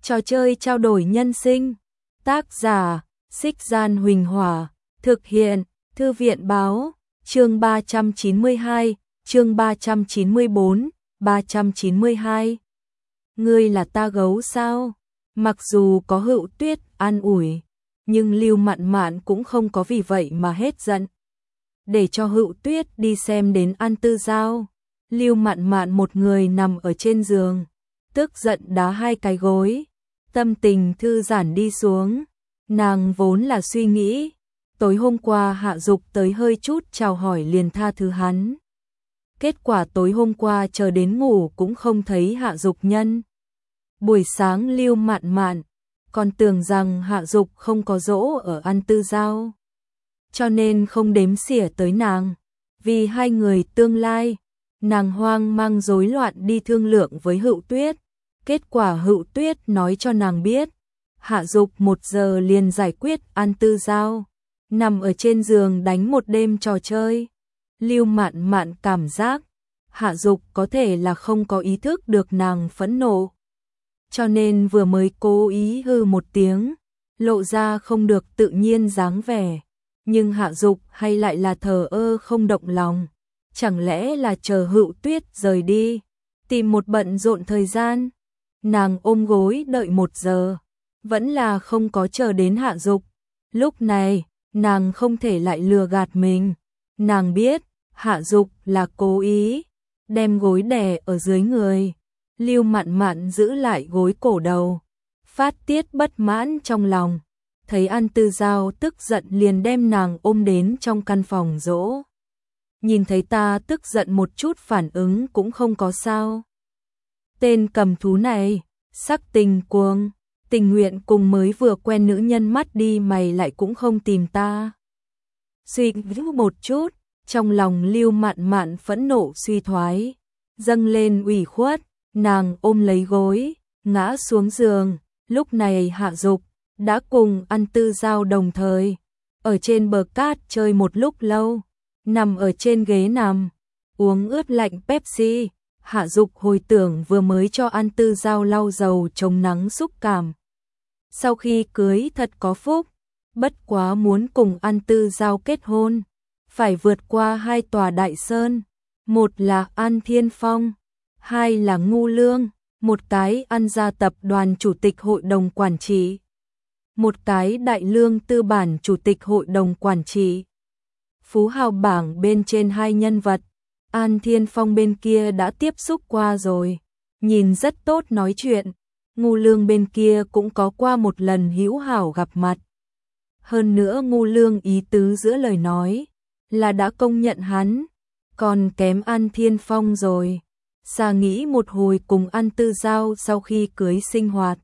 Trò chơi trao đổi nhân sinh. Tác giả: Xích Gian Huỳnh Hỏa. Thực hiện: Thư viện báo. Chương 392, chương 394, 392. Ngươi là ta gấu sao? Mặc dù có Hựu Tuyết an ủi, nhưng Lưu Mạn Mạn cũng không có vì vậy mà hết giận. Để cho Hựu Tuyết đi xem đến An Tư Giao, Lưu Mạn Mạn một người nằm ở trên giường, tức giận đá hai cái gối, tâm tình thư giãn đi xuống. Nàng vốn là suy nghĩ, tối hôm qua Hạ Dục tới hơi chút chào hỏi liền tha thứ hắn. Kết quả tối hôm qua chờ đến ngủ cũng không thấy Hạ Dục nhân. Buổi sáng Lưu Mạn Mạn còn tưởng rằng Hạ Dục không có dỗ ở An Tư Giao, cho nên không đếm xỉa tới nàng. Vì hai người tương lai, nàng hoang mang rối loạn đi thương lượng với Hựu Tuyết. Kết quả Hựu Tuyết nói cho nàng biết, Hạ Dục 1 giờ liền giải quyết An Tư Giao, nằm ở trên giường đánh một đêm trò chơi. Lưu Mạn Mạn cảm giác Hạ Dục có thể là không có ý thức được nàng phẫn nộ, cho nên vừa mới cố ý hư một tiếng, lộ ra không được tự nhiên dáng vẻ. Nhưng Hạ Dục hay lại là thờ ơ không động lòng, chẳng lẽ là chờ Hựu Tuyết rời đi, tìm một bận rộn thời gian. Nàng ôm gối đợi 1 giờ, vẫn là không có chờ đến Hạ Dục. Lúc này, nàng không thể lại lừa gạt mình. Nàng biết, Hạ Dục là cố ý đem gối đè ở dưới người. Lưu Mạn Mạn giữ lại gối cổ đầu, phát tiết bất mãn trong lòng. Thấy An Tư Giao tức giận liền đem nàng ôm đến trong căn phòng dỗ. Nhìn thấy ta tức giận một chút phản ứng cũng không có sao. Tên cầm thú này, sắc tình cuồng, tình nguyện cùng mới vừa quen nữ nhân mắt đi mày lại cũng không tìm ta. Suy nghĩ một chút, trong lòng Lưu Mạn Mạn phẫn nộ suy thoái, dâng lên ủy khuất, nàng ôm lấy gối, ngã xuống giường. Lúc này Hạ Dục đã cùng An Tư Giao đồng thời ở trên bờ cát chơi một lúc lâu, nằm ở trên ghế nằm, uống ướt lạnh Pepsi. Hạ Dục hồi tưởng vừa mới cho An Tư Giao lau dầu chống nắng xúc cảm. Sau khi cưới thật có phúc, bất quá muốn cùng An Tư Giao kết hôn, phải vượt qua 2 tòa đại sơn, một là An Thiên Phong, 2 là Ngưu Lương, một cái An gia tập đoàn chủ tịch hội đồng quản trị, một cái Đại Lương tư bản chủ tịch hội đồng quản trị. Phú hào bảng bên trên 2 nhân vật, An Thiên Phong bên kia đã tiếp xúc qua rồi, nhìn rất tốt nói chuyện. Ngưu Lương bên kia cũng có qua một lần hữu hảo gặp mặt. Hơn nữa Ngưu Lương ý tứ giữa lời nói là đã công nhận hắn, còn kém An Thiên Phong rồi. Xa nghĩ một hồi cùng An Tư Giao sau khi cưới sinh hoạt.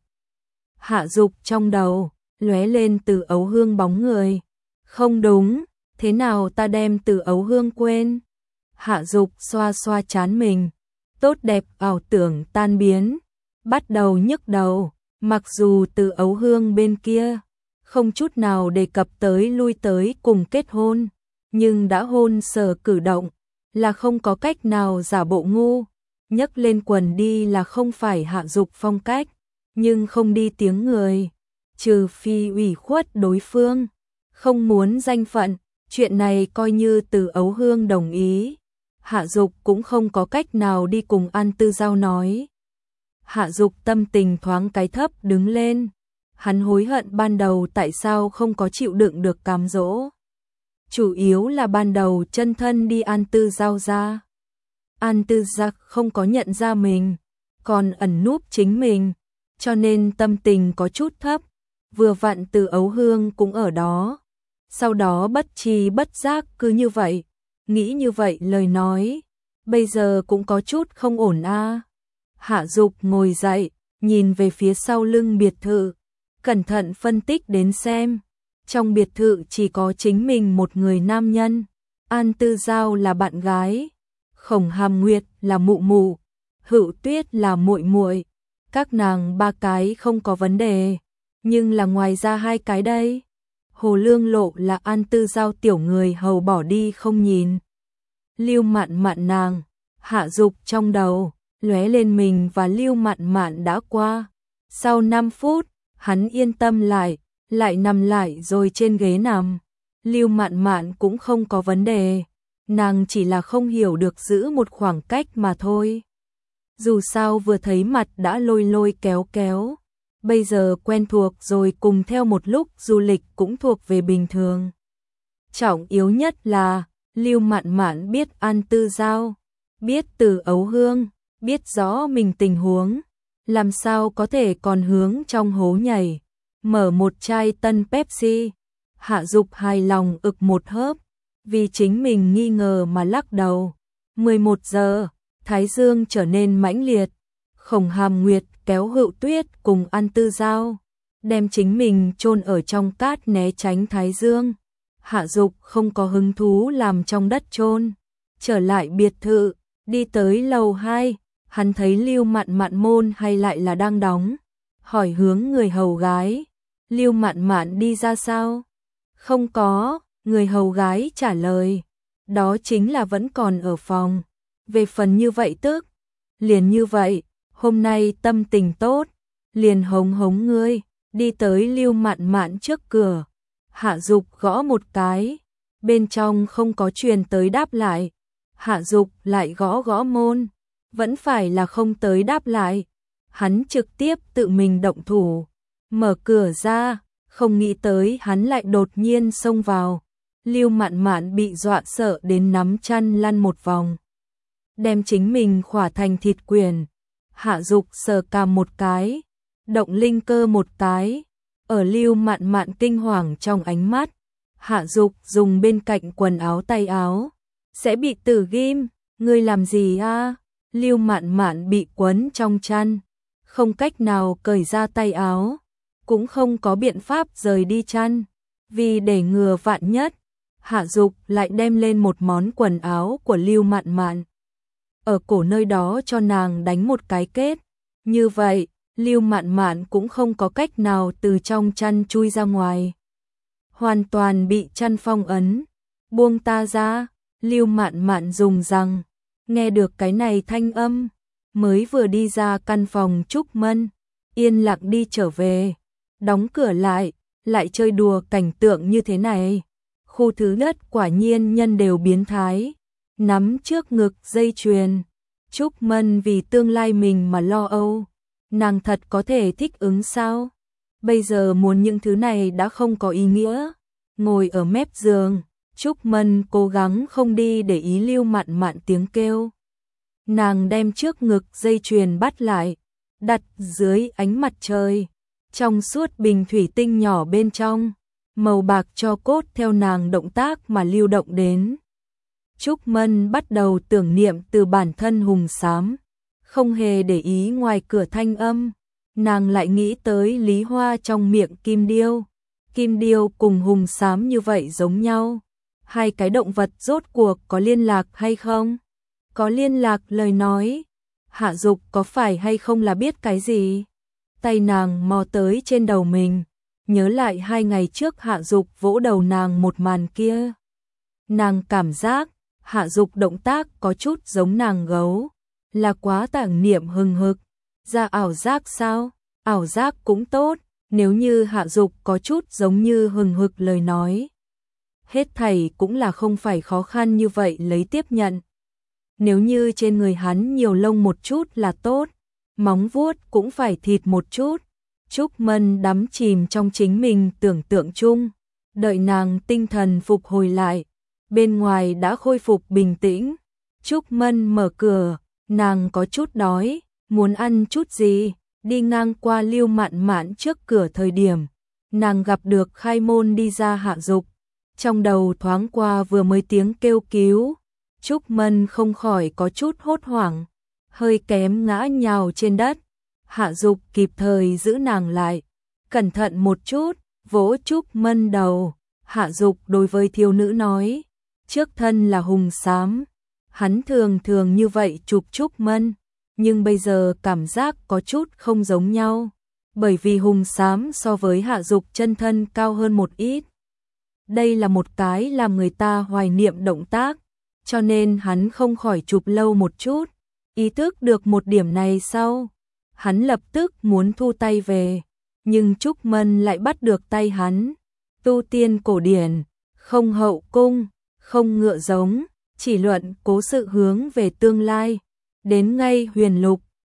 Hạ Dục trong đầu lóe lên Từ Ấu Hương bóng người. Không đúng, thế nào ta đem Từ Ấu Hương quên? Hạ Dục xoa xoa trán mình, tốt đẹp ảo tưởng tan biến, bắt đầu nhức đầu. Mặc dù Từ Ấu Hương bên kia không chút nào đề cập tới lui tới cùng kết hôn, nhưng đã hôn sở cử động là không có cách nào giả bộ ngu. Nhấc lên quần đi là không phải Hạ Dục phong cách, nhưng không đi tiếng người, trừ phi ủy khuất đối phương, không muốn danh phận. Chuyện này coi như Từ Ấu Hương đồng ý, Hạ Dục cũng không có cách nào đi cùng An Tư Giao nói. Hạ Dục tâm tình thoáng cái thấp đứng lên, hắn hối hận ban đầu tại sao không có chịu đựng được cám dỗ. Chủ yếu là ban đầu chân thân đi An Tư Giao ra, An Tư Giao không có nhận ra mình, còn ẩn núp chính mình, cho nên tâm tình có chút thấp. Vừa vặn Từ Ấu Hương cũng ở đó, sau đó bất tri bất giác cứ như vậy, nghĩ như vậy lời nói, bây giờ cũng có chút không ổn a. Hạ Dục ngồi dậy, nhìn về phía sau lưng biệt thự, cẩn thận phân tích đến xem. Trong biệt thự chỉ có chính mình một người nam nhân, An Tư Giao là bạn gái, Khổng Hàm Nguyệt là mụ mụ, Hựu Tuyết là muội muội, các nàng 3 cái không có vấn đề, nhưng là ngoài ra 2 cái đây. Hồ Lương Lộ là An Tư Giao tiểu người hầu bỏ đi không nhìn. Lưu Mạn Mạn nàng, Hạ Dục trong đầu lóe lên mình và Lưu Mạn Mạn đã qua. Sau 5 phút, hắn yên tâm lại nằm lại rồi trên ghế nằm. Lưu Mạn Mạn cũng không có vấn đề, nàng chỉ là không hiểu được giữ một khoảng cách mà thôi. Dù sao vừa thấy mặt đã lôi lôi kéo kéo, bây giờ quen thuộc rồi cùng theo một lúc du lịch cũng thuộc về bình thường. Trọng yếu nhất là Lưu Mạn Mạn biết ăn tư dao, biết từ ấu hương, biết rõ mình tình huống, làm sao có thể còn hướng trong hố nhảy. Mở một chai tân Pepsi, Hạ Dục hài lòng ực một hớp, vì chính mình nghi ngờ mà lắc đầu. 11 giờ, thái dương trở nên mãnh liệt, Khổng Hàm Nguyệt kéo Hựu Tuyết cùng ăn tư dao, đem chính mình chôn ở trong cát né tránh thái dương. Hạ Dục không có hứng thú làm trong đất chôn, trở lại biệt thự, đi tới lầu 2, hắn thấy Lưu Mạn Mạn môn hay lại là đang đóng, hỏi hướng người hầu gái, Lưu Mạn Mạn đi ra sao? Không có, người hầu gái trả lời, đó chính là vẫn còn ở phòng. Về phần như vậy tức, liền như vậy, hôm nay tâm tình tốt, liền hống hống ngươi, đi tới Lưu Mạn Mạn trước cửa. Hạ Dục gõ một cái, bên trong không có truyền tới đáp lại. Hạ Dục lại gõ gõ môn, vẫn phải là không tới đáp lại. Hắn trực tiếp tự mình động thủ, mở cửa ra, không nghĩ tới hắn lại đột nhiên xông vào. Lưu Mạn Mạn bị dọa sợ đến nắm chăn lăn một vòng, đem chính mình khỏa thành thịt quyển. Hạ Dục sờ cằm một cái, động linh cơ một cái. Ở Lưu Mạn Mạn kinh hoàng trong ánh mắt, Hạ Dục dùng bên cạnh quần áo tay áo, sẽ bị tử ghim, ngươi làm gì a? Lưu Mạn Mạn bị quấn trong chăn, không cách nào cởi ra tay áo, cũng không có biện pháp rời đi chăn, vì để ngừa vạn nhất, Hạ Dục lại đem lên một món quần áo của Lưu Mạn Mạn, ở cổ nơi đó cho nàng đánh một cái kết, như vậy Lưu Mạn Mạn cũng không có cách nào từ trong chăn chui ra ngoài. Hoàn toàn bị chăn phong ấn. Buông ta ra, Lưu Mạn Mạn dùng răng. Nghe được cái này thanh âm, mới vừa đi ra căn phòng Trúc Mân, yên lặng đi trở về, đóng cửa lại chơi đùa cảnh tượng như thế này. Khu thứ nhất quả nhiên nhân đều biến thái, nắm trước ngực dây chuyền. Trúc Mân vì tương lai mình mà lo âu. Nàng thật có thể thích ứng sao? Bây giờ muốn những thứ này đã không có ý nghĩa. Ngồi ở mép giường, Trúc Mân cố gắng không đi để ý Lưu Mạn Mạn tiếng kêu. Nàng đem trước ngực dây chuyền bắt lại, đặt dưới ánh mặt trời. Trong suốt bình thủy tinh nhỏ bên trong, màu bạc cho cốt theo nàng động tác mà lưu động đến. Trúc Mân bắt đầu tưởng niệm từ bản thân hùng xám. Không hề để ý ngoài cửa thanh âm, nàng lại nghĩ tới Lý Hoa trong miệng Kim Điêu. Kim Điêu cùng hùng xám như vậy giống nhau. Hai cái động vật rốt cuộc có liên lạc hay không? Có liên lạc lời nói, Hạ Dục có phải hay không là biết cái gì? Tay nàng mò tới trên đầu mình, nhớ lại 2 ngày trước Hạ Dục vỗ đầu nàng một màn kia. Nàng cảm giác Hạ Dục động tác có chút giống nàng gấu. Là quá tảng niệm hừng hực, ra ảo giác sao? Ảo giác cũng tốt, nếu như Hạ Dục có chút giống như hừng hực lời nói. Hết thảy cũng là không phải khó khăn như vậy lấy tiếp nhận. Nếu như trên người hắn nhiều lông một chút là tốt, móng vuốt cũng phải thịt một chút. Trúc Mân đắm chìm trong chính mình tưởng tượng chung, đợi nàng tinh thần phục hồi lại, bên ngoài đã khôi phục bình tĩnh. Trúc Mân mở cửa. Nàng có chút đói, muốn ăn chút gì, đi ngang qua Lưu Mạn Mạn trước cửa thời điểm, nàng gặp được khai môn đi ra Hạ Dục, trong đầu thoáng qua vừa mới tiếng kêu cứu, Trúc Mân không khỏi có chút hốt hoảng, hơi kém ngã nhào trên đất. Hạ Dục kịp thời giữ nàng lại, cẩn thận một chút, vỗ Trúc Mân đầu. Hạ Dục đối với thiếu nữ nói, trước thân là hùng xám. Hắn thường thường như vậy chụp Trúc Mân, nhưng bây giờ cảm giác có chút không giống nhau, bởi vì hùng xám so với Hạ Dục chân thân cao hơn một ít. Đây là một cái làm người ta hoài niệm động tác, cho nên hắn không khỏi chụp lâu một chút. Ý thức được một điểm này sau, hắn lập tức muốn thu tay về, nhưng Trúc Mân lại bắt được tay hắn. Tu tiên cổ điển, không hậu cung, không ngựa giống, chỉ luận cố sự hướng về tương lai. Đến ngay huyền lục,